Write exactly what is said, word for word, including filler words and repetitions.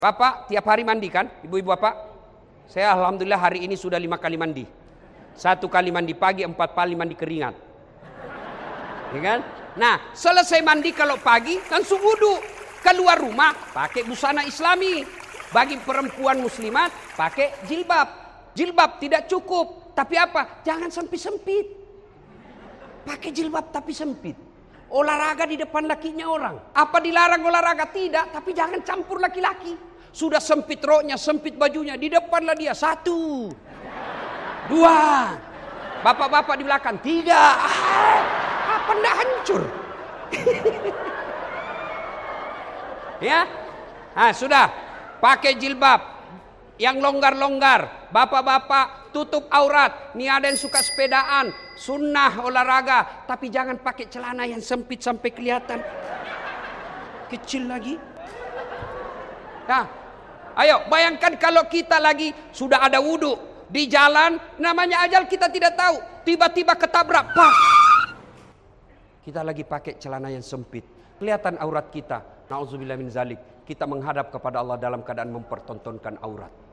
Bapak tiap hari mandi kan, ibu-ibu bapak? Saya alhamdulillah hari ini sudah lima kali mandi. Satu kali mandi pagi, empat kali mandi keringat. Ya kan? Nah, selesai mandi kalau pagi langsung wudu. Keluar rumah pakai busana islami. Bagi perempuan muslimat pakai jilbab. Jilbab tidak cukup, tapi apa? Jangan sempit-sempit. Pakai jilbab tapi sempit. Olahraga di depan lakinya orang. Apa dilarang olahraga? Tidak, tapi jangan campur laki-laki. Sudah sempit roknya, sempit bajunya, di depanlah dia. Satu, dua. Bapak-bapak di belakang. Tiga. Ah, apa ndak hancur? Ya, nah sudah. Pakai jilbab yang longgar-longgar. Bapak-bapak tutup aurat. Nih ada yang suka sepedaan, sunnah olahraga, tapi jangan pakai celana yang sempit sampai kelihatan kecil lagi. Nah, ayo bayangkan kalau kita lagi sudah ada wudhu di jalan, namanya ajal kita tidak tahu, tiba-tiba ketabrak, pak. Kita lagi pakai celana yang sempit, kelihatan aurat kita. Nauzubillah min zalik. Kita menghadap kepada Allah dalam keadaan mempertontonkan aurat.